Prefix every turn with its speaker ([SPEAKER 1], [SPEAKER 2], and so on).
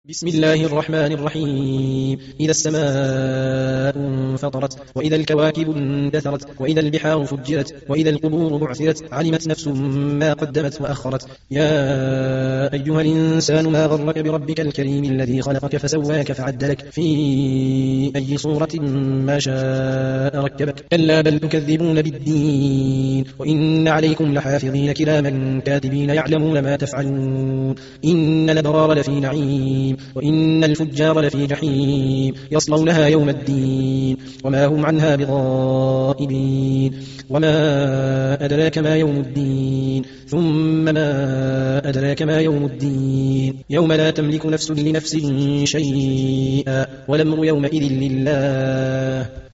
[SPEAKER 1] بسم الله الرحمن الرحيم. إذا السماء انفطرت وإذا الكواكب اندثرت وإذا البحار فجرت وإذا القبور بعثرت علمت نفس ما قدمت وأخرت. يا أيها الإنسان ما غرك بربك الكريم الذي خلقك فسواك فعدلك في أي صورة ما شاء ركبك. كلا بل تكذبون بالدين وإن عليكم لحافظين كراما كاتبين يعلمون ما تفعلون. إن الأبرار لفي نعيم وإن الفجار لفي جحيم يصلونها يوم الدين وما هم عنها بغائبين. وما أدراك ما يوم الدين ثم ما أدراك ما يوم الدين يوم لا تملك نفس لنفس شيئا والأمر يومئذ لله.